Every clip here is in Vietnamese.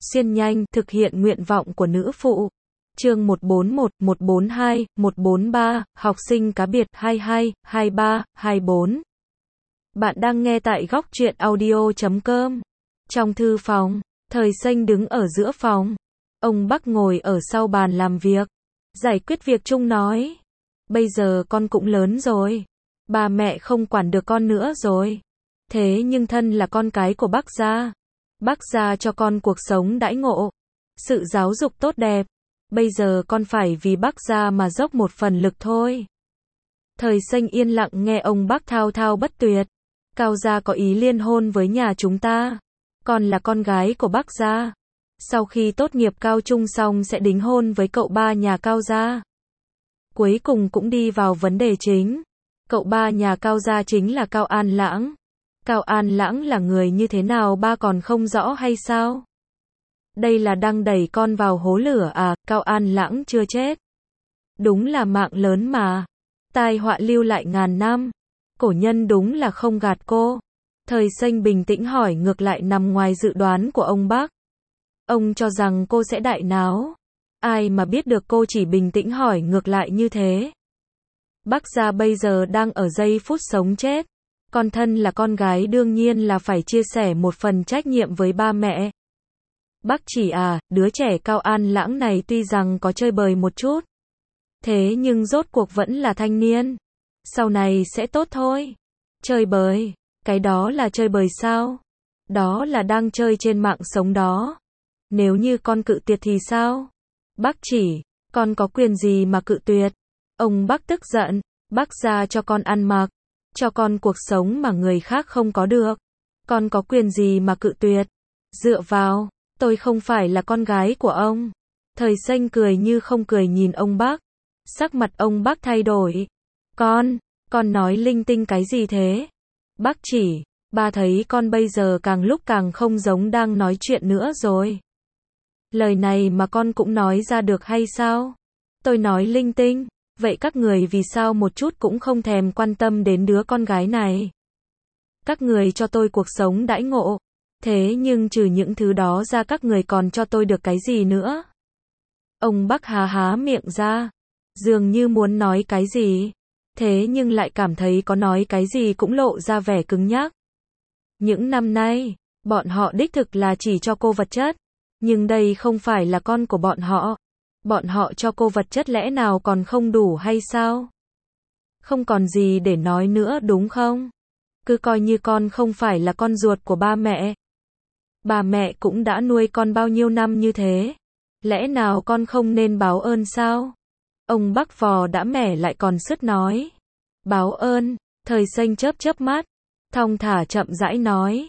xuyên nhanh, thực hiện nguyện vọng của nữ phụ. Chương 141, 142, 143, học sinh cá biệt 22, 23, 24. Bạn đang nghe tại góc truyện audio.com. Trong thư phòng, Thời Xanh đứng ở giữa phòng. Ông Bắc ngồi ở sau bàn làm việc. Giải quyết việc chung nói. Bây giờ con cũng lớn rồi. Bà mẹ không quản được con nữa rồi. Thế nhưng thân là con cái của bác gia cho con cuộc sống đãi ngộ, sự giáo dục tốt đẹp. Bây giờ con phải vì bác gia mà dốc một phần lực thôi. Thời Xanh yên lặng nghe ông Bắc thao thao bất tuyệt. Cao gia có ý liên hôn với nhà chúng ta. Con là con gái của bác gia. Sau khi tốt nghiệp cao trung xong sẽ đính hôn với cậu ba nhà Cao gia. Cuối cùng cũng đi vào vấn đề chính. Cậu ba nhà Cao gia chính là Cao An Lãng. Cao An Lãng là người như thế nào ba còn không rõ hay sao? Đây là đang đẩy con vào hố lửa à? Cao An Lãng chưa chết. Đúng là mạng lớn mà. Tai họa lưu lại ngàn năm. Cổ nhân đúng là không gạt cô. Thời Xanh bình tĩnh hỏi ngược lại nằm ngoài dự đoán của ông Bắc. Ông cho rằng cô sẽ đại náo. Ai mà biết được cô chỉ bình tĩnh hỏi ngược lại như thế. Bác gia bây giờ đang ở giây phút sống chết. Con thân là con gái đương nhiên là phải chia sẻ một phần trách nhiệm với ba mẹ. Bác chỉ đứa trẻ Cao An Lãng này tuy rằng có chơi bời một chút. Thế nhưng rốt cuộc vẫn là thanh niên. Sau này sẽ tốt thôi. Chơi bời, cái đó là chơi bời sao? Đó là đang chơi trên mạng sống đó. Nếu như con cự tuyệt thì sao? Bác chỉ, con có quyền gì mà cự tuyệt? Ông Bắc tức giận, bác gia cho con ăn mặc, cho con cuộc sống mà người khác không có được. Con có quyền gì mà cự tuyệt? Dựa vào, tôi không phải là con gái của ông. Thời Xanh cười như không cười nhìn ông Bắc. Sắc mặt ông Bắc thay đổi. Con nói linh tinh cái gì thế? Bác chỉ, ba thấy con bây giờ càng lúc càng không giống đang nói chuyện nữa rồi. Lời này mà con cũng nói ra được hay sao? Tôi nói linh tinh. Vậy các người vì sao một chút cũng không thèm quan tâm đến đứa con gái này? Các người cho tôi cuộc sống đãi ngộ. Thế nhưng trừ những thứ đó ra các người còn cho tôi được cái gì nữa? Ông Bắc há miệng ra. Dường như muốn nói cái gì. Thế nhưng lại cảm thấy có nói cái gì cũng lộ ra vẻ cứng nhắc. Những năm nay, bọn họ đích thực là chỉ cho cô vật chất. Nhưng đây không phải là con của bọn họ. Bọn họ cho cô vật chất lẽ nào còn không đủ hay sao? Không còn gì để nói nữa đúng không? Cứ coi như con không phải là con ruột của ba mẹ. Bà mẹ cũng đã nuôi con bao nhiêu năm như thế. Lẽ nào con không nên báo ơn sao? Ông Bắc vò đã mẻ lại còn sứt nói. Báo ơn, Thời Xanh chớp mắt. Thong thả chậm rãi nói.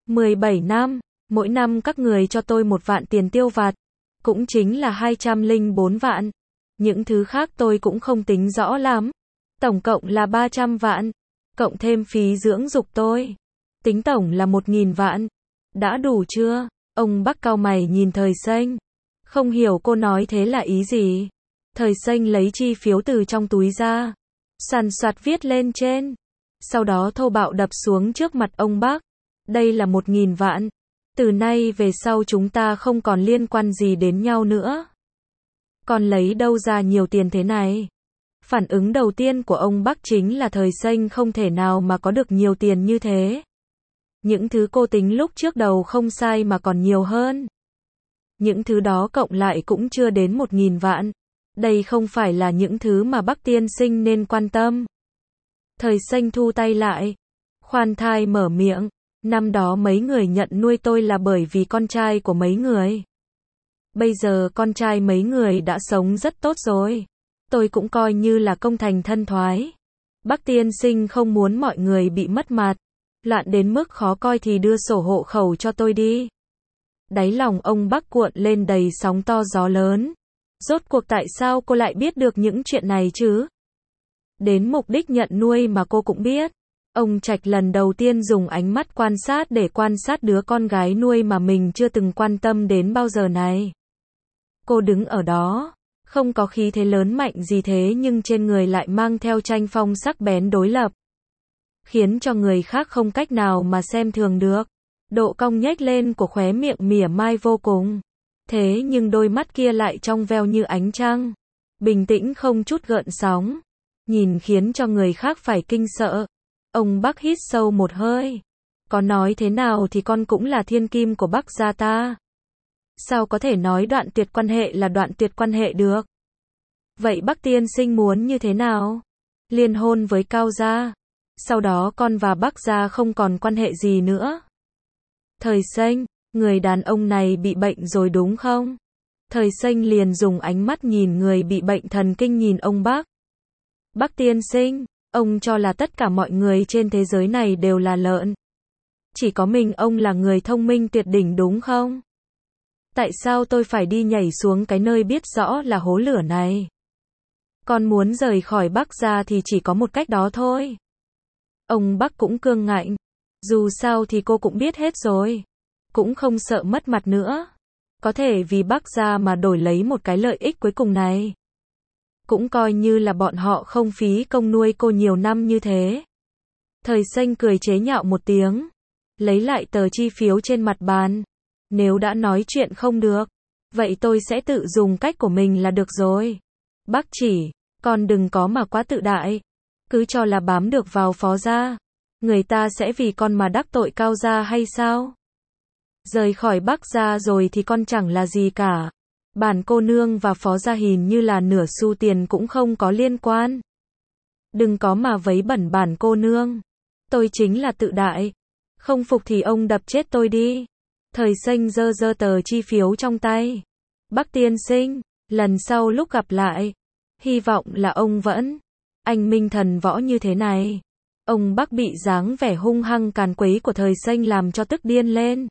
17 năm, mỗi năm các người cho tôi 1 vạn tiền tiêu vặt. Cũng chính là 204 vạn. Những thứ khác tôi cũng không tính rõ lắm. Tổng cộng là 300 vạn. Cộng thêm phí dưỡng dục tôi. Tính tổng là 1.000 vạn. Đã đủ chưa? Ông Bắc cau mày nhìn Thời Xanh. Không hiểu cô nói thế là ý gì. Thời Xanh lấy chi phiếu từ trong túi ra. Sàn soạt viết lên trên. Sau đó thô bạo đập xuống trước mặt ông Bắc. Đây là 1.000 vạn. Từ nay về sau chúng ta không còn liên quan gì đến nhau nữa. Còn lấy đâu ra nhiều tiền thế này? Phản ứng đầu tiên của ông Bắc chính là Thời Xanh không thể nào mà có được nhiều tiền như thế. Những thứ cô tính lúc trước đầu không sai mà còn nhiều hơn. Những thứ đó cộng lại cũng chưa đến 1.000 vạn. Đây không phải là những thứ mà Bắc tiên sinh nên quan tâm. Thời Xanh thu tay lại. Khoan thai mở miệng. Năm đó mấy người nhận nuôi tôi là bởi vì con trai của mấy người. Bây giờ con trai mấy người đã sống rất tốt rồi. Tôi cũng coi như là công thành thân thoái. Bác tiên sinh không muốn mọi người bị mất mặt. Loạn đến mức khó coi thì đưa sổ hộ khẩu cho tôi đi. Đáy lòng ông Bắc cuộn lên đầy sóng to gió lớn. Rốt cuộc tại sao cô lại biết được những chuyện này chứ? Đến mục đích nhận nuôi mà cô cũng biết. Ông Trạch lần đầu tiên dùng ánh mắt quan sát để quan sát đứa con gái nuôi mà mình chưa từng quan tâm đến bao giờ này. Cô đứng ở đó, không có khí thế lớn mạnh gì thế nhưng trên người lại mang theo tranh phong sắc bén đối lập. Khiến cho người khác không cách nào mà xem thường được. Độ cong nhếch lên của khóe miệng mỉa mai vô cùng. Thế nhưng đôi mắt kia lại trong veo như ánh trăng. Bình tĩnh không chút gợn sóng. Nhìn khiến cho người khác phải kinh sợ. Ông Bắc hít sâu một hơi. Có nói thế nào thì con cũng là thiên kim của Bắc gia ta. Sao có thể nói đoạn tuyệt quan hệ là đoạn tuyệt quan hệ được? Vậy Bắc tiên sinh muốn như thế nào? Liên hôn với Cao gia. Sau đó con và Bắc gia không còn quan hệ gì nữa. Thời Xanh, người đàn ông này bị bệnh rồi đúng không? Thời Xanh liền dùng ánh mắt nhìn người bị bệnh thần kinh nhìn ông Bắc. Bắc tiên sinh, ông cho là tất cả mọi người trên thế giới này đều là lợn. Chỉ có mình ông là người thông minh tuyệt đỉnh đúng không? Tại sao tôi phải đi nhảy xuống cái nơi biết rõ là hố lửa này? Con muốn rời khỏi Bắc gia thì chỉ có một cách đó thôi. Ông Bắc cũng cương ngạnh. Dù sao thì cô cũng biết hết rồi. Cũng không sợ mất mặt nữa. Có thể vì Bắc gia mà đổi lấy một cái lợi ích cuối cùng này. Cũng coi như là bọn họ không phí công nuôi cô nhiều năm như thế. Thời Xanh cười chế nhạo một tiếng. Lấy lại tờ chi phiếu trên mặt bàn. Nếu đã nói chuyện không được, vậy tôi sẽ tự dùng cách của mình là được rồi. Bác chỉ, con đừng có mà quá tự đại. Cứ cho là bám được vào Phó gia. Người ta sẽ vì con mà đắc tội Cao gia hay sao? Rời khỏi Bắc gia rồi thì con chẳng là gì cả. Bản cô nương và Phó gia hình như là nửa xu tiền cũng không có liên quan. Đừng có mà vấy bẩn bản cô nương. Tôi chính là tự đại. Không phục thì ông đập chết tôi đi. Thời Xanh giơ giơ tờ chi phiếu trong tay. Bắc tiên sinh, lần sau lúc gặp lại, hy vọng là ông vẫn anh minh thần võ như thế này. Ông Bắc bị dáng vẻ hung hăng càn quấy của Thời Xanh làm cho tức điên lên.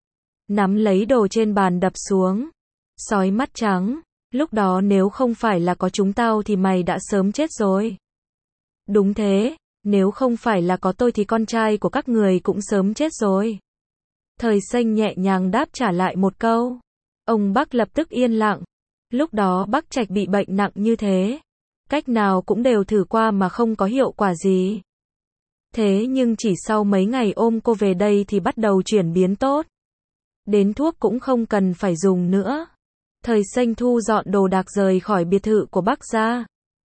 Nắm lấy đồ trên bàn đập xuống. Sói mắt trắng, lúc đó nếu không phải là có chúng tao thì mày đã sớm chết rồi. Đúng thế, nếu không phải là có tôi thì con trai của các người cũng sớm chết rồi. Thời Xanh nhẹ nhàng đáp trả lại một câu. Ông Bắc lập tức yên lặng. Lúc đó Bắc Trạch bị bệnh nặng như thế. Cách nào cũng đều thử qua mà không có hiệu quả gì. Thế nhưng chỉ sau mấy ngày ôm cô về đây thì bắt đầu chuyển biến tốt. Đến thuốc cũng không cần phải dùng nữa. Thời Xanh thu dọn đồ đạc rời khỏi biệt thự của Bắc gia.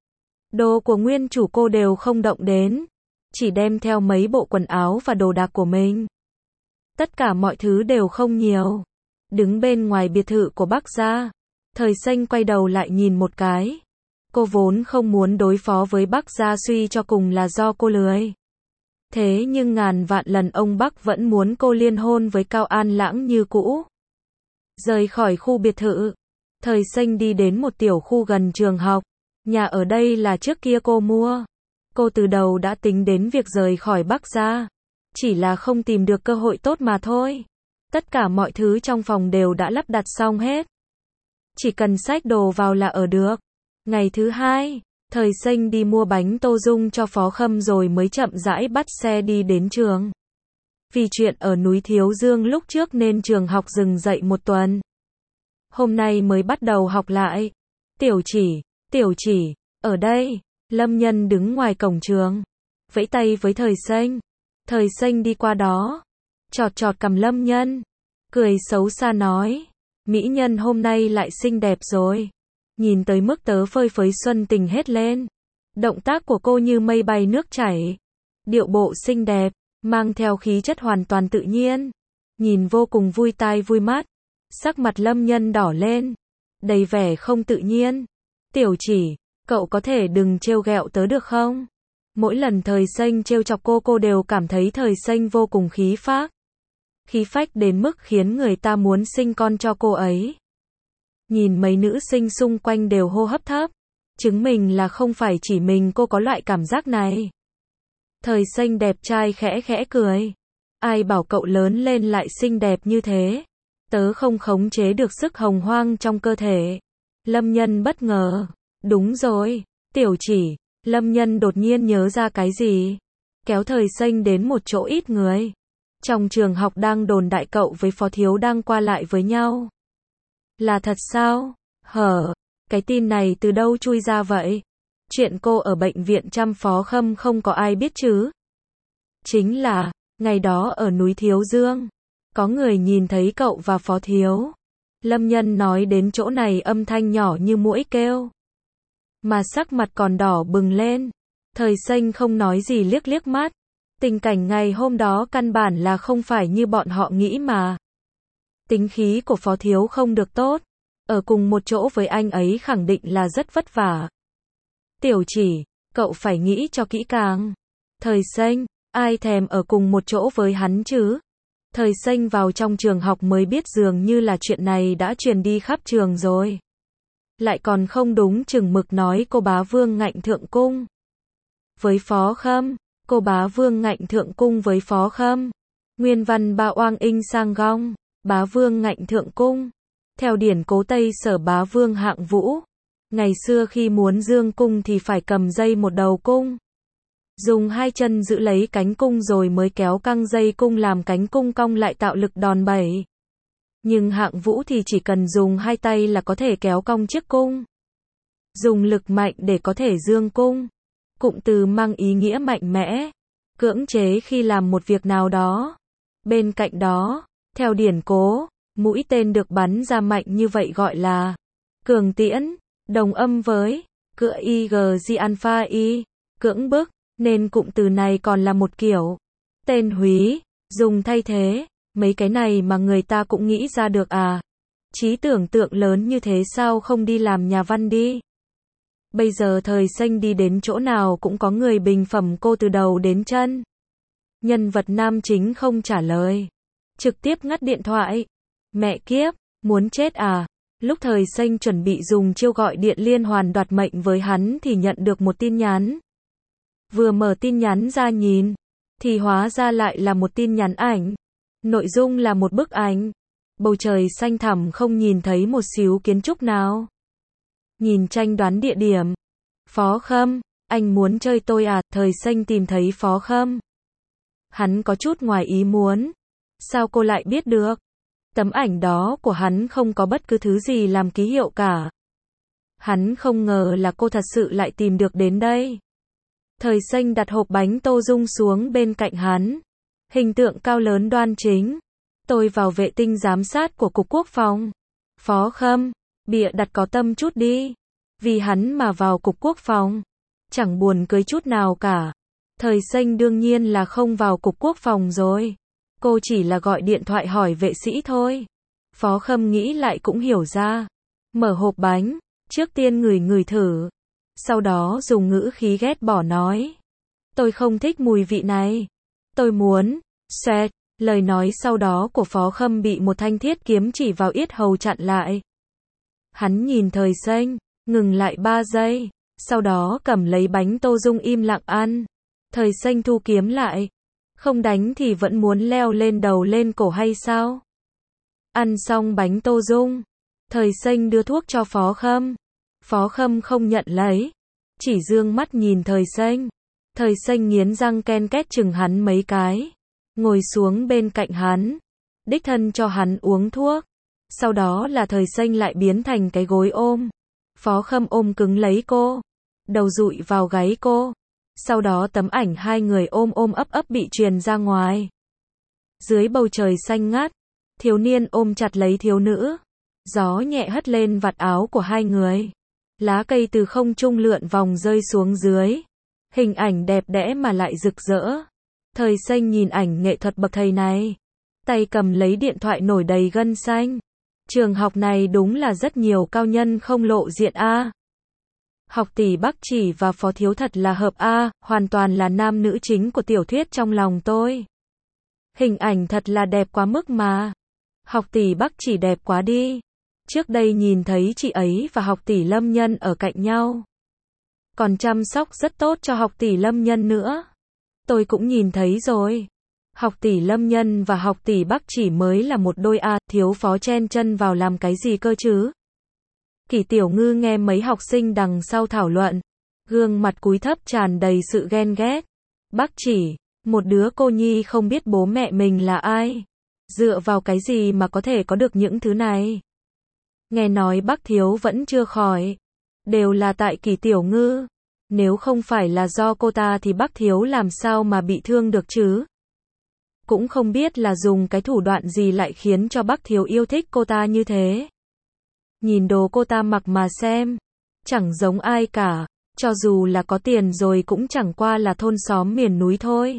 Đồ của nguyên chủ cô đều không động đến. Chỉ đem theo mấy bộ quần áo và đồ đạc của mình. Tất cả mọi thứ đều không nhiều. Đứng bên ngoài biệt thự của Bắc gia. Thời Xanh quay đầu lại nhìn một cái. Cô vốn không muốn đối phó với Bắc gia suy cho cùng là do cô lười. Thế nhưng ngàn vạn lần ông Bắc vẫn muốn cô liên hôn với Cao An Lãng như cũ. Rời khỏi khu biệt thự. Thời Xanh đi đến một tiểu khu gần trường học. Nhà ở đây là trước kia cô mua. Cô từ đầu đã tính đến việc rời khỏi Bắc gia. Chỉ là không tìm được cơ hội tốt mà thôi. Tất cả mọi thứ trong phòng đều đã lắp đặt xong hết. Chỉ cần xách đồ vào là ở được. Ngày thứ hai, Thời Xanh đi mua bánh tô dung cho Phó Khâm rồi mới chậm rãi bắt xe đi đến trường. Vì chuyện ở núi Thiếu Dương lúc trước nên trường học dừng dạy một tuần. Hôm nay mới bắt đầu học lại. Tiểu chỉ, ở đây. Lâm Nhân đứng ngoài cổng trường. Vẫy tay với Thời Xanh. Thời Xanh đi qua đó. Chọt chọt cằm Lâm Nhân. Cười xấu xa nói. Mỹ nhân hôm nay lại xinh đẹp rồi. Nhìn tới mức tớ phơi phới xuân tình hết lên. Động tác của cô như mây bay nước chảy. Điệu bộ xinh đẹp, mang theo khí chất hoàn toàn tự nhiên. Nhìn vô cùng vui tai vui mắt. Sắc mặt Lâm Nhân đỏ lên. Đầy vẻ không tự nhiên. Tiểu chỉ, cậu có thể đừng trêu ghẹo tớ được không? Mỗi lần Thời Xanh trêu chọc cô đều cảm thấy Thời Xanh vô cùng khí phách. Khí phách đến mức khiến người ta muốn sinh con cho cô ấy. Nhìn mấy nữ sinh xung quanh đều hô hấp thấp. Chứng minh là không phải chỉ mình cô có loại cảm giác này. Thời Xanh đẹp trai khẽ khẽ cười. Ai bảo cậu lớn lên lại xinh đẹp như thế. Tớ không khống chế được sức hồng hoang trong cơ thể. Lâm Nhân bất ngờ. Đúng rồi, tiểu chỉ. Lâm Nhân đột nhiên nhớ ra cái gì. Kéo Thời Xanh đến một chỗ ít người. Trong trường học đang đồn đại cậu với Phó Thiếu đang qua lại với nhau. Là thật sao? Cái tin này từ đâu chui ra vậy? Chuyện cô ở bệnh viện chăm Phó Khâm không có ai biết chứ? Chính là, ngày đó ở núi Thiếu Dương. Có người nhìn thấy cậu và Phó Thiếu. Lâm Nhân nói đến chỗ này âm thanh nhỏ như muỗi kêu. Mà sắc mặt còn đỏ bừng lên. Thời Xanh không nói gì liếc liếc mắt. Tình cảnh ngày hôm đó căn bản là không phải như bọn họ nghĩ mà. Tính khí của Phó Thiếu không được tốt. Ở cùng một chỗ với anh ấy khẳng định là rất vất vả. Tiểu Chỉ, cậu phải nghĩ cho kỹ càng. Thời Xanh, ai thèm ở cùng một chỗ với hắn chứ? Thời Xanh vào trong trường học mới biết dường như là chuyện này đã truyền đi khắp trường rồi. Lại còn không đúng chừng mực nói cô bá Vương ngạnh thượng cung. Với Phó Khâm, cô bá Vương ngạnh thượng cung với Phó Khâm. Nguyên văn ba oang inh sang gong, bá Vương ngạnh thượng cung. Theo điển cố Tây Sở bá Vương hạng vũ. Ngày xưa khi muốn dương cung thì phải cầm dây một đầu cung. Dùng hai chân giữ lấy cánh cung rồi mới kéo căng dây cung làm cánh cung cong lại tạo lực đòn bẩy. Nhưng hạng vũ thì chỉ cần dùng hai tay là có thể kéo cong chiếc cung. Dùng lực mạnh để có thể dương cung. Cụm từ mang ý nghĩa mạnh mẽ, cưỡng chế khi làm một việc nào đó. Bên cạnh đó, theo điển cố, mũi tên được bắn ra mạnh như vậy gọi là cường tiễn, đồng âm với cựa ig alpha y, cưỡng bức, nên cụm từ này còn là một kiểu tên húy, dùng thay thế. Mấy cái này mà người ta cũng nghĩ ra được à? Trí tưởng tượng lớn như thế sao không đi làm nhà văn đi? Bây giờ Thời Xanh đi đến chỗ nào cũng có người bình phẩm cô từ đầu đến chân. Nhân vật nam chính không trả lời, trực tiếp ngắt điện thoại. Mẹ kiếp, muốn chết à? Lúc Thời Xanh chuẩn bị dùng chiêu gọi điện liên hoàn đoạt mệnh với hắn thì nhận được một tin nhắn. Vừa mở tin nhắn ra nhìn, thì hóa ra lại là một tin nhắn ảnh. Nội dung là một bức ảnh. Bầu trời xanh thẳm không nhìn thấy một xíu kiến trúc nào. Nhìn tranh đoán địa điểm. Phó Khâm, anh muốn chơi tôi à? Thời Xanh tìm thấy Phó Khâm. Hắn có chút ngoài ý muốn. Sao cô lại biết được? Tấm ảnh đó của hắn không có bất cứ thứ gì làm ký hiệu cả. Hắn không ngờ là cô thật sự lại tìm được đến đây. Thời Xanh đặt hộp bánh tô dung xuống bên cạnh hắn. Hình tượng cao lớn đoan chính. Tôi vào vệ tinh giám sát của Cục Quốc phòng. Phó Khâm, bịa đặt có tâm chút đi. Vì hắn mà vào Cục Quốc phòng. Chẳng buồn cười chút nào cả. Thời Xanh đương nhiên là không vào Cục Quốc phòng rồi. Cô chỉ là gọi điện thoại hỏi vệ sĩ thôi. Phó Khâm nghĩ lại cũng hiểu ra. Mở hộp bánh, trước tiên ngửi thử. Sau đó dùng ngữ khí ghét bỏ nói. Tôi không thích mùi vị này. Tôi muốn, xoẹt. Lời nói sau đó của Phó Khâm bị một thanh thiết kiếm chỉ vào yết hầu chặn lại. Hắn nhìn Thời Xanh, ngừng lại 3 giây. Sau đó cầm lấy bánh tô dung im lặng ăn. Thời Xanh thu kiếm lại. Không đánh thì vẫn muốn leo lên đầu lên cổ hay sao? Ăn xong bánh tô dung, Thời Xanh đưa thuốc cho Phó Khâm. Phó Khâm không nhận lấy, chỉ dương mắt nhìn Thời Xanh. Thời Xanh nghiến răng ken két chừng hắn mấy cái, ngồi xuống bên cạnh hắn, đích thân cho hắn uống thuốc. Sau đó là Thời Xanh lại biến thành cái gối ôm. Phó Khâm ôm cứng lấy cô, đầu dụi vào gáy cô. Sau đó tấm ảnh hai người ôm ấp bị truyền ra ngoài. Dưới bầu trời xanh ngắt, thiếu niên ôm chặt lấy thiếu nữ. Gió nhẹ hất lên vạt áo của hai người. Lá cây từ không trung lượn vòng rơi xuống dưới. Hình ảnh đẹp đẽ mà lại rực rỡ. Thời Xanh nhìn ảnh nghệ thuật bậc thầy này. Tay cầm lấy điện thoại nổi đầy gân xanh. Trường học này đúng là rất nhiều cao nhân không lộ diện a. Học tỷ Bắc Chỉ và Phó Thiếu thật là hợp a, hoàn toàn là nam nữ chính của tiểu thuyết trong lòng tôi. Hình ảnh thật là đẹp quá mức mà. Học tỷ Bắc Chỉ đẹp quá đi. Trước đây nhìn thấy chị ấy và học tỷ Lâm Nhân ở cạnh nhau. Còn chăm sóc rất tốt cho học tỷ Lâm Nhân nữa. Tôi cũng nhìn thấy rồi. Học tỷ Lâm Nhân và học tỷ Bắc Chỉ mới là một đôi a, thiếu Phó chen chân vào làm cái gì cơ chứ? Kỷ Tiểu Ngư nghe mấy học sinh đằng sau thảo luận, gương mặt cúi thấp tràn đầy sự ghen ghét. Bắc Chỉ, một đứa cô nhi không biết bố mẹ mình là ai, dựa vào cái gì mà có thể có được những thứ này? Nghe nói Bắc Thiếu vẫn chưa khỏi, đều là tại Kỷ Tiểu Ngư. Nếu không phải là do cô ta thì Bắc Thiếu làm sao mà bị thương được chứ? Cũng không biết là dùng cái thủ đoạn gì lại khiến cho bác thiếu yêu thích cô ta như thế. Nhìn đồ cô ta mặc mà xem, chẳng giống ai cả, cho dù là có tiền rồi cũng chẳng qua là thôn xóm miền núi thôi.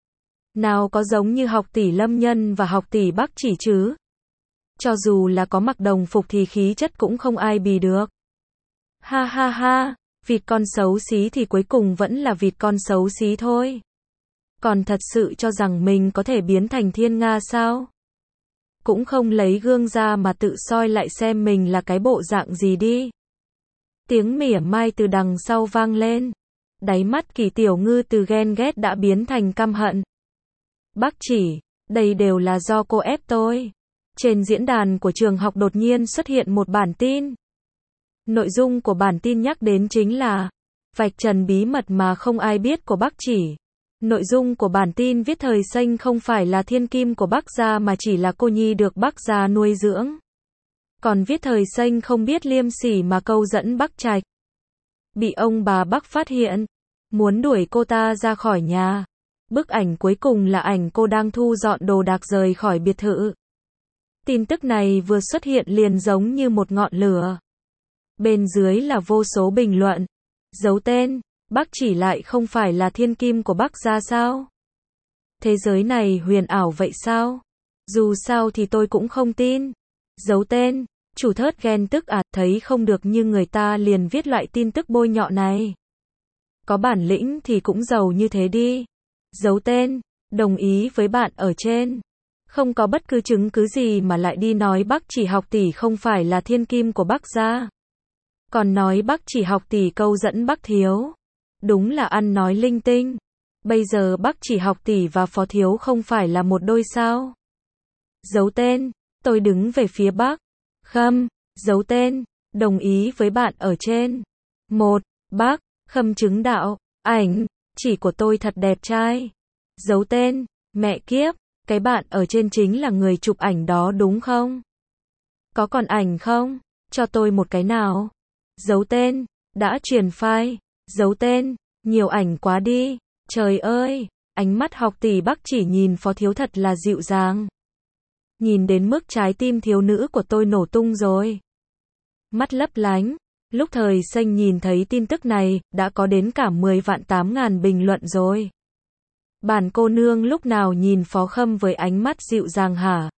Nào có giống như học tỷ Lâm Nhân và học tỷ Bắc Chỉ chứ. Cho dù là có mặc đồng phục thì khí chất cũng không ai bì được. Ha ha ha, vịt con xấu xí thì cuối cùng vẫn là vịt con xấu xí thôi. Còn thật sự cho rằng mình có thể biến thành thiên nga sao? Cũng không lấy gương ra mà tự soi lại xem mình là cái bộ dạng gì đi. Tiếng mỉa mai từ đằng sau vang lên. Đáy mắt Kỳ Tiểu Ngư từ ghen ghét đã biến thành căm hận. Bác Chỉ, đây đều là do cô ép tôi. Trên diễn đàn của trường học đột nhiên xuất hiện một bản tin. Nội dung của bản tin nhắc đến chính là vạch trần bí mật mà không ai biết của Bác Chỉ. Nội dung của bản tin viết thời xanh không phải là thiên kim của Bác gia mà chỉ là cô nhi được Bác gia nuôi dưỡng. Còn viết thời xanh không biết liêm sỉ mà câu dẫn Bác Trạch. Bị ông bà Bác phát hiện, muốn đuổi cô ta ra khỏi nhà. Bức ảnh cuối cùng là ảnh cô đang thu dọn đồ đạc rời khỏi biệt thự. Tin tức này vừa xuất hiện liền giống như một ngọn lửa. Bên dưới là vô số bình luận. Giấu tên, Bác Chỉ lại không phải là thiên kim của Bác gia sao? Thế giới này huyền ảo vậy sao? Dù sao thì tôi cũng không tin. Giấu tên, chủ thớt ghen tức thấy không được như người ta liền viết loại tin tức bôi nhọ này. Có bản lĩnh thì cũng giàu như thế đi. Giấu tên, đồng ý với bạn ở trên. Không có bất cứ chứng cứ gì mà lại đi nói Bác Chỉ học tỷ không phải là thiên kim của Bác gia. Còn nói Bác Chỉ học tỷ câu dẫn Bác thiếu. Đúng là ăn nói linh tinh. Bây giờ Bác Chỉ học tỷ và Phó thiếu không phải là một đôi sao? Giấu tên, tôi đứng về phía Bác. Khâm, giấu tên, đồng ý với bạn ở trên. 1. Bác, Khâm chứng đạo, ảnh, chỉ của tôi thật đẹp trai. Giấu tên, mẹ kiếp, cái bạn ở trên chính là người chụp ảnh đó đúng không? Có còn ảnh không? Cho tôi một cái nào. Giấu tên, đã truyền file. Giấu tên, nhiều ảnh quá đi. Trời ơi, ánh mắt học tỷ Bác Chỉ nhìn Phó thiếu thật là dịu dàng. Nhìn đến mức trái tim thiếu nữ của tôi nổ tung rồi. Mắt lấp lánh. Lúc thời xanh nhìn thấy tin tức này, đã có đến cả 10 vạn 8 ngàn bình luận rồi. Bản cô nương lúc nào nhìn Phó Khâm với ánh mắt dịu dàng hả?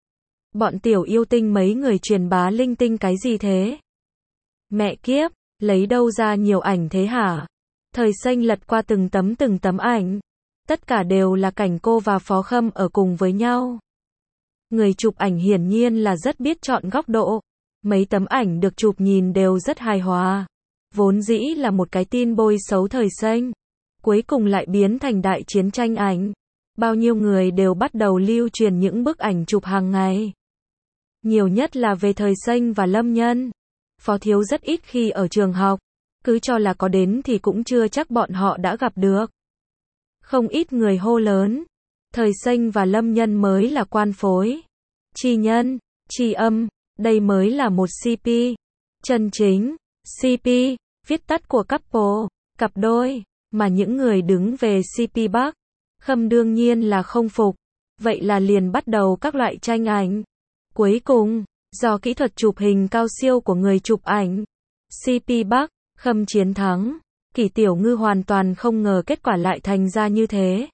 Bọn tiểu yêu tinh mấy người truyền bá linh tinh cái gì thế? Mẹ kiếp, lấy đâu ra nhiều ảnh thế hả? Thời xanh lật qua từng tấm ảnh. Tất cả đều là cảnh cô và Phó Khâm ở cùng với nhau. Người chụp ảnh hiển nhiên là rất biết chọn góc độ. Mấy tấm ảnh được chụp nhìn đều rất hài hòa. Vốn dĩ là một cái tin bôi xấu thời xanh. Cuối cùng lại biến thành đại chiến tranh ảnh. Bao nhiêu người đều bắt đầu lưu truyền những bức ảnh chụp hàng ngày. Nhiều nhất là về thời xanh và Lâm Nhân. Phó thiếu rất ít khi ở trường học. Cứ cho là có đến thì cũng chưa chắc bọn họ đã gặp được. Không ít người hô lớn. Thời xanh và Lâm Nhân mới là quan phối. Chi nhân, chi âm. Đây mới là một CP. Chân chính. CP, viết tắt của couple, cặp đôi. Mà những người đứng về CP Bắc. Khâm đương nhiên là không phục. Vậy là liền bắt đầu các loại tranh ảnh. Cuối cùng, do kỹ thuật chụp hình cao siêu của người chụp ảnh, CP Bắc, Khâm chiến thắng. Kỳ Tiểu Ngư hoàn toàn không ngờ kết quả lại thành ra như thế.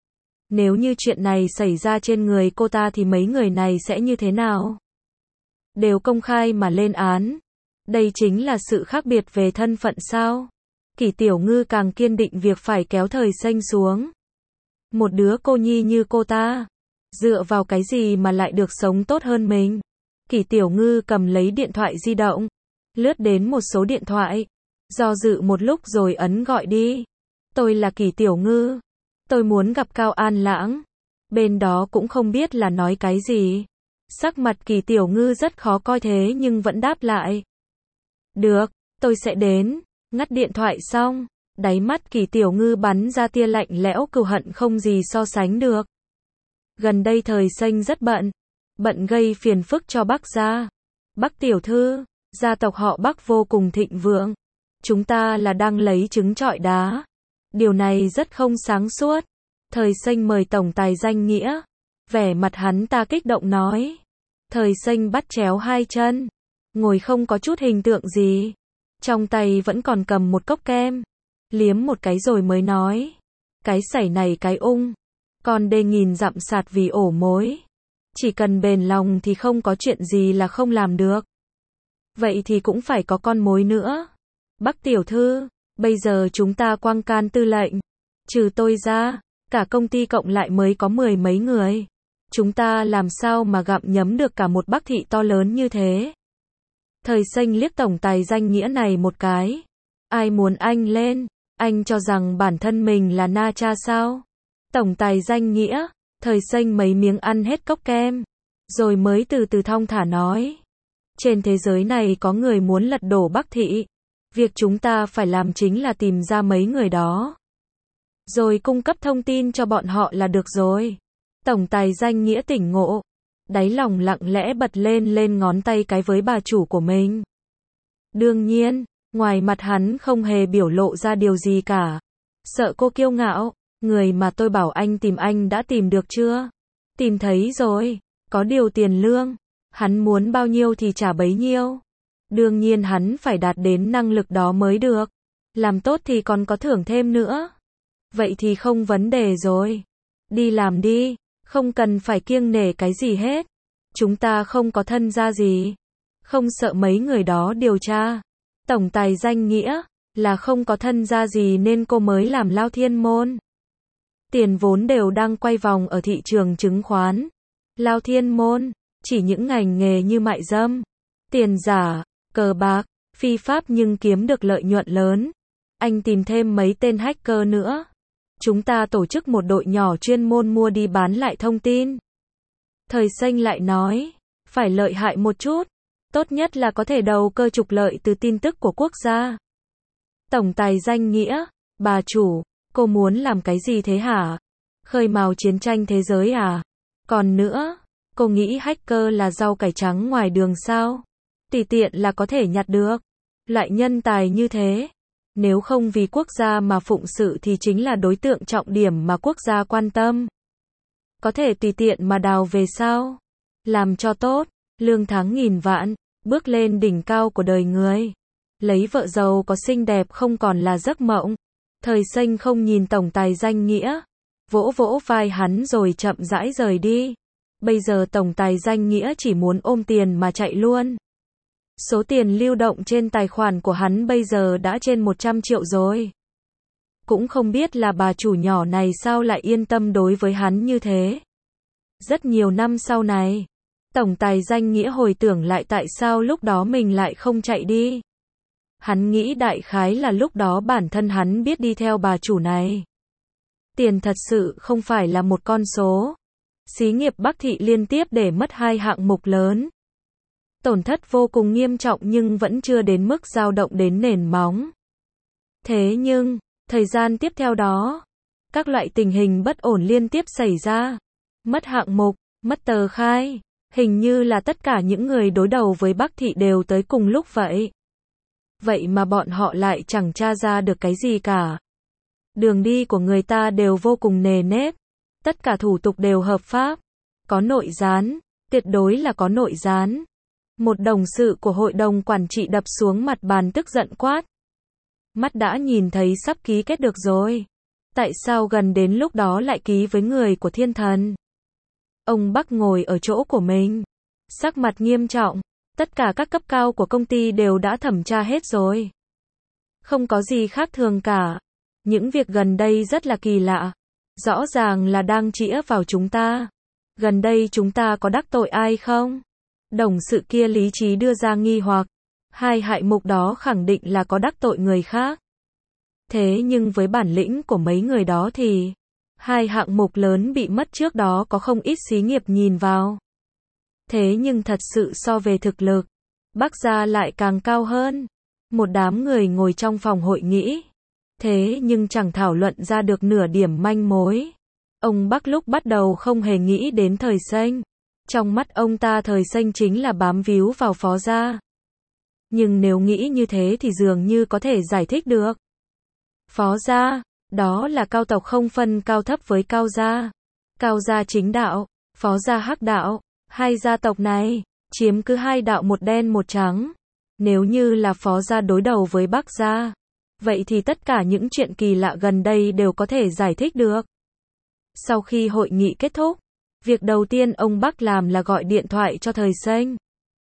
Nếu như chuyện này xảy ra trên người cô ta thì mấy người này sẽ như thế nào? Đều công khai mà lên án. Đây chính là sự khác biệt về thân phận sao? Kỳ Tiểu Ngư càng kiên định việc phải kéo thời xanh xuống. Một đứa cô nhi như cô ta, dựa vào cái gì mà lại được sống tốt hơn mình? Kỳ Tiểu Ngư cầm lấy điện thoại di động, lướt đến một số điện thoại, do dự một lúc rồi ấn gọi đi. Tôi là Kỳ Tiểu Ngư. Tôi muốn gặp Cao An Lãng. Bên đó cũng không biết là nói cái gì. Sắc mặt Kỳ Tiểu Ngư rất khó coi thế nhưng vẫn đáp lại. Được, tôi sẽ đến. Ngắt điện thoại xong, đáy mắt Kỳ Tiểu Ngư bắn ra tia lạnh lẽo cừu hận không gì so sánh được. Gần đây thời xanh rất bận gây phiền phức cho Bắc gia. Bắc tiểu thư, gia tộc họ Bắc vô cùng thịnh vượng. Chúng ta là đang lấy trứng trọi đá. Điều này rất không sáng suốt. Thời xanh mời tổng tài danh nghĩa, Vẻ mặt hắn ta kích động nói. Thời Xanh bắt chéo hai chân, ngồi không có chút hình tượng gì. Trong tay vẫn còn cầm một cốc kem. Liếm một cái rồi mới nói. Cái sảy này cái ung. Con đê nghìn dặm sạt vì ổ mối. Chỉ cần bền lòng thì không có chuyện gì là không làm được. Vậy thì cũng phải có con mối nữa. Bắc tiểu thư, bây giờ chúng ta quăng can tư lệnh. Trừ tôi ra, cả công ty cộng lại mới có 10 mấy người. Chúng ta làm sao mà gặm nhấm được cả một Bắc thị to lớn như thế. Thời Xanh liếc tổng tài danh nghĩa này một cái. Ai muốn anh lên? Anh cho rằng bản thân mình là na cha sao? Tổng tài danh nghĩa, Thời Xanh mấy miếng ăn hết cốc kem. Rồi mới từ từ thong thả nói. Trên thế giới này có người muốn lật đổ Bắc thị. Việc chúng ta phải làm chính là tìm ra mấy người đó. Rồi cung cấp thông tin cho bọn họ là được rồi. Tổng tài danh nghĩa tỉnh ngộ. Đáy lòng lặng lẽ bật lên ngón tay cái với bà chủ của mình. Đương nhiên, ngoài mặt hắn không hề biểu lộ ra điều gì cả. Sợ cô kiêu ngạo, người mà tôi bảo anh tìm anh đã tìm được chưa? Tìm thấy rồi, có điều tiền lương. Hắn muốn bao nhiêu thì trả bấy nhiêu. Đương nhiên hắn phải đạt đến năng lực đó mới được. Làm tốt thì còn có thưởng thêm nữa. Vậy thì không vấn đề rồi. Đi làm đi, không cần phải kiêng nể cái gì hết. Chúng ta không có thân gia gì. Không sợ mấy người đó điều tra. Tổng tài danh nghĩa là không có thân gia gì nên cô mới làm Lao Thiên Môn. Tiền vốn đều đang quay vòng ở thị trường chứng khoán. Lao Thiên Môn chỉ những ngành nghề như mại dâm, tiền giả, cờ bạc, phi pháp nhưng kiếm được lợi nhuận lớn. Anh tìm thêm mấy tên hacker nữa. Chúng ta tổ chức một đội nhỏ chuyên môn mua đi bán lại thông tin. Thời Xanh lại nói, phải lợi hại một chút. Tốt nhất là có thể đầu cơ trục lợi từ tin tức của quốc gia. Tổng tài danh nghĩa, bà chủ, cô muốn làm cái gì thế hả? Khơi mào chiến tranh thế giới à? Còn nữa, cô nghĩ hacker là rau cải trắng ngoài đường sao? Tùy tiện là có thể nhặt được. Loại nhân tài như thế, nếu không vì quốc gia mà phụng sự thì chính là đối tượng trọng điểm mà quốc gia quan tâm. Có thể tùy tiện mà đào về sao? Làm cho tốt, lương tháng nghìn vạn, bước lên đỉnh cao của đời người. Lấy vợ giàu có xinh đẹp không còn là giấc mộng. Thời Xanh không nhìn tổng tài danh nghĩa, vỗ vỗ vai hắn rồi chậm rãi rời đi. Bây giờ tổng tài danh nghĩa chỉ muốn ôm tiền mà chạy luôn. Số tiền lưu động trên tài khoản của hắn bây giờ đã trên 100 triệu rồi. Cũng không biết là bà chủ nhỏ này sao lại yên tâm đối với hắn như thế. Rất nhiều năm sau này, tổng tài danh nghĩa hồi tưởng lại tại sao lúc đó mình lại không chạy đi. Hắn nghĩ đại khái là lúc đó bản thân hắn biết đi theo bà chủ này. Tiền thật sự không phải là một con số. Xí nghiệp Bắc thị liên tiếp để mất 2 hạng mục lớn. Tổn thất vô cùng nghiêm trọng nhưng vẫn chưa đến mức dao động đến nền móng. Thế nhưng, thời gian tiếp theo đó, các loại tình hình bất ổn liên tiếp xảy ra. Mất hạng mục, mất tờ khai, hình như là tất cả những người đối đầu với Bắc thị đều tới cùng lúc vậy. Vậy mà bọn họ lại chẳng tra ra được cái gì cả. Đường đi của người ta đều vô cùng nề nếp. Tất cả thủ tục đều hợp pháp. Có nội gián, tuyệt đối là có nội gián. Một đồng sự của hội đồng quản trị đập xuống mặt bàn tức giận quát. Mắt đã nhìn thấy sắp ký kết được rồi. Tại sao gần đến lúc đó lại ký với người của thiên thần? Ông Bắc ngồi ở chỗ của mình. Sắc mặt nghiêm trọng. Tất cả các cấp cao của công ty đều đã thẩm tra hết rồi. Không có gì khác thường cả. Những việc gần đây rất là kỳ lạ. Rõ ràng là đang chĩa vào chúng ta. Gần đây chúng ta có đắc tội ai không? Đồng sự kia lý trí đưa ra nghi hoặc. 2 hạng mục đó khẳng định là có đắc tội người khác. Thế nhưng với bản lĩnh của mấy người đó thì 2 hạng mục lớn bị mất trước đó có không ít xí nghiệp nhìn vào. Thế nhưng thật sự so về thực lực, Bắc gia lại càng cao hơn. Một đám người ngồi trong phòng hội nghị. Thế nhưng chẳng thảo luận ra được nửa điểm manh mối. Ông Bắc lúc bắt đầu không hề nghĩ đến Thời Xanh. Trong mắt ông ta Thời Xanh chính là bám víu vào Phó gia. Nhưng nếu nghĩ như thế thì dường như có thể giải thích được. Phó gia, đó là cao tộc không phân cao thấp với Cao gia. Cao gia chính đạo, Phó gia Hắc đạo, hai gia tộc này, chiếm cứ hai đạo một đen một trắng. Nếu như là Phó gia đối đầu với Bắc gia, vậy thì tất cả những chuyện kỳ lạ gần đây đều có thể giải thích được. Sau khi hội nghị kết thúc, việc đầu tiên ông Bắc làm là gọi điện thoại cho Thời Xanh.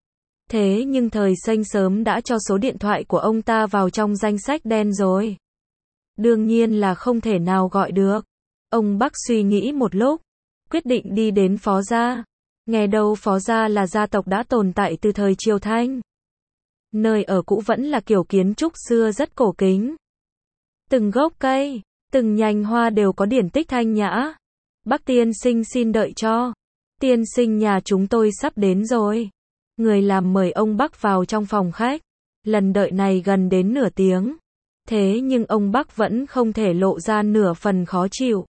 Thế nhưng Thời Xanh sớm đã cho số điện thoại của ông ta vào trong danh sách đen rồi. Đương nhiên là không thể nào gọi được. Ông Bắc suy nghĩ một lúc, quyết định đi đến Phó gia. Nghe đâu Phó gia là gia tộc đã tồn tại từ thời Triều Thanh. Nơi ở cũ vẫn là kiểu kiến trúc xưa rất cổ kính. Từng gốc cây, từng nhành hoa đều có điển tích thanh nhã. Bác tiên sinh xin đợi cho. Tiên sinh nhà chúng tôi sắp đến rồi. Người làm mời ông Bắc vào trong phòng khách. Lần đợi này gần đến nửa tiếng. Thế nhưng ông Bắc vẫn không thể lộ ra nửa phần khó chịu.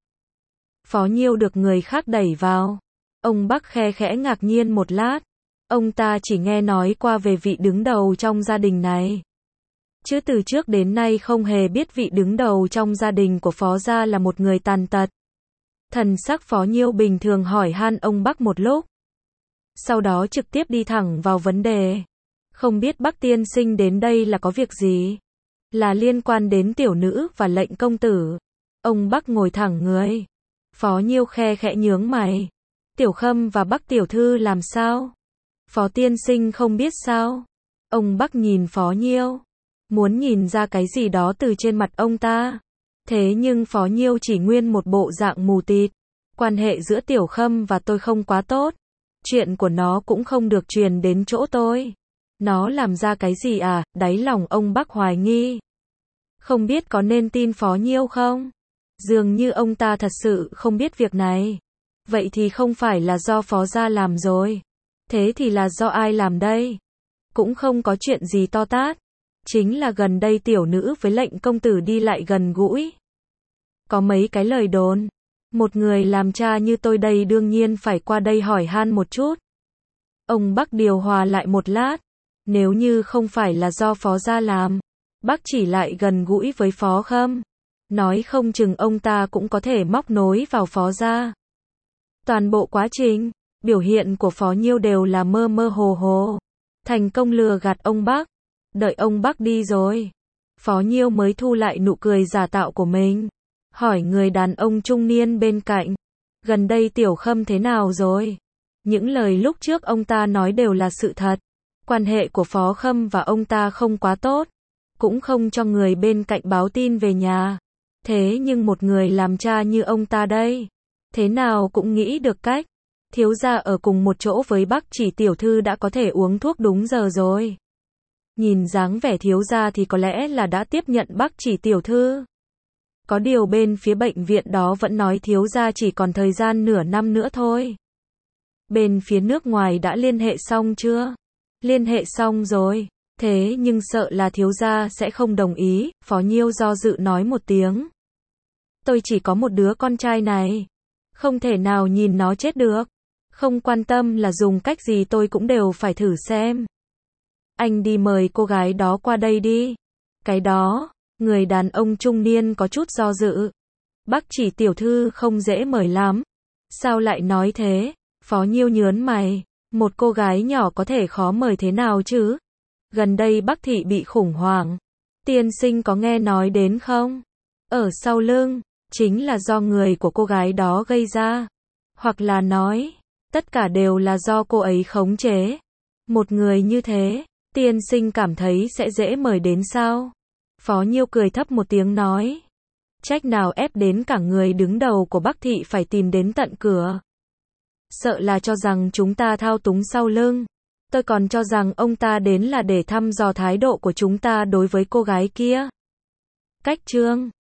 Phó Nhiêu được người khác đẩy vào. Ông Bắc khe khẽ ngạc nhiên một lát. Ông ta chỉ nghe nói qua về vị đứng đầu trong gia đình này. Chứ từ trước đến nay không hề biết vị đứng đầu trong gia đình của Phó gia là một người tàn tật. Thần sắc Phó Nhiêu bình thường hỏi han ông Bắc một lúc. Sau đó trực tiếp đi thẳng vào vấn đề. Không biết Bắc tiên sinh đến đây là có việc gì? Là liên quan đến tiểu nữ và lệnh công tử. Ông Bắc ngồi thẳng người. Phó Nhiêu khe khẽ nhướng mày. Tiểu Khâm và Bắc tiểu thư làm sao? Phó tiên sinh không biết sao? Ông Bắc nhìn Phó Nhiêu, muốn nhìn ra cái gì đó từ trên mặt ông ta. Thế nhưng Phó Nhiêu chỉ nguyên một bộ dạng mù tịt. Quan hệ giữa Tiểu Khâm và tôi không quá tốt. Chuyện của nó cũng không được truyền đến chỗ tôi. Nó làm ra cái gì à? Đáy lòng ông Bắc hoài nghi. Không biết có nên tin Phó Nhiêu không? Dường như ông ta thật sự không biết việc này. Vậy thì không phải là do Phó gia làm rồi. Thế thì là do ai làm đây? Cũng không có chuyện gì to tát. Chính là gần đây tiểu nữ với lệnh công tử đi lại gần gũi. Có mấy cái lời đồn. Một người làm cha như tôi đây đương nhiên phải qua đây hỏi han một chút. Ông Bắc điều hòa lại một lát. Nếu như không phải là do Phó gia làm, Bắc chỉ lại gần gũi với Phó Khâm. Nói không chừng ông ta cũng có thể móc nối vào Phó gia. Toàn bộ quá trình, biểu hiện của Phó Nhiêu đều là mơ mơ hồ hồ. Thành công lừa gạt ông Bắc. Đợi ông Bắc đi rồi. Phó Nhiêu mới thu lại nụ cười giả tạo của mình. Hỏi người đàn ông trung niên bên cạnh. Gần đây Tiểu Khâm thế nào rồi? Những lời lúc trước ông ta nói đều là sự thật. Quan hệ của Phó Khâm và ông ta không quá tốt. Cũng không cho người bên cạnh báo tin về nhà. Thế nhưng một người làm cha như ông ta đây, thế nào cũng nghĩ được cách. Thiếu gia ở cùng một chỗ với Bắc Chỉ tiểu thư đã có thể uống thuốc đúng giờ rồi. Nhìn dáng vẻ thiếu gia thì có lẽ là đã tiếp nhận Bắc Chỉ tiểu thư. Có điều bên phía bệnh viện đó vẫn nói thiếu gia chỉ còn thời gian nửa năm nữa thôi. Bên phía nước ngoài đã liên hệ xong chưa? Liên hệ xong rồi. Thế nhưng sợ là thiếu gia sẽ không đồng ý. Phó Nhiêu do dự nói một tiếng. Tôi chỉ có một đứa con trai này. Không thể nào nhìn nó chết được. Không quan tâm là dùng cách gì tôi cũng đều phải thử xem. Anh đi mời cô gái đó qua đây đi. Cái đó, người đàn ông trung niên có chút do dự. Bắc Chỉ tiểu thư không dễ mời lắm. Sao lại nói thế? Phó Nhiêu nhớn mày. Một cô gái nhỏ có thể khó mời thế nào chứ? Gần đây Bắc thị bị khủng hoảng. Tiên sinh có nghe nói đến không? Ở sau lưng, chính là do người của cô gái đó gây ra. Hoặc là nói, tất cả đều là do cô ấy khống chế. Một người như thế, tiên sinh cảm thấy sẽ dễ mời đến sao? Phó Nhiêu cười thấp một tiếng nói. Trách nào ép đến cả người đứng đầu của Bắc thị phải tìm đến tận cửa. Sợ là cho rằng chúng ta thao túng sau lưng. Tôi còn cho rằng ông ta đến là để thăm dò thái độ của chúng ta đối với cô gái kia. Cách chương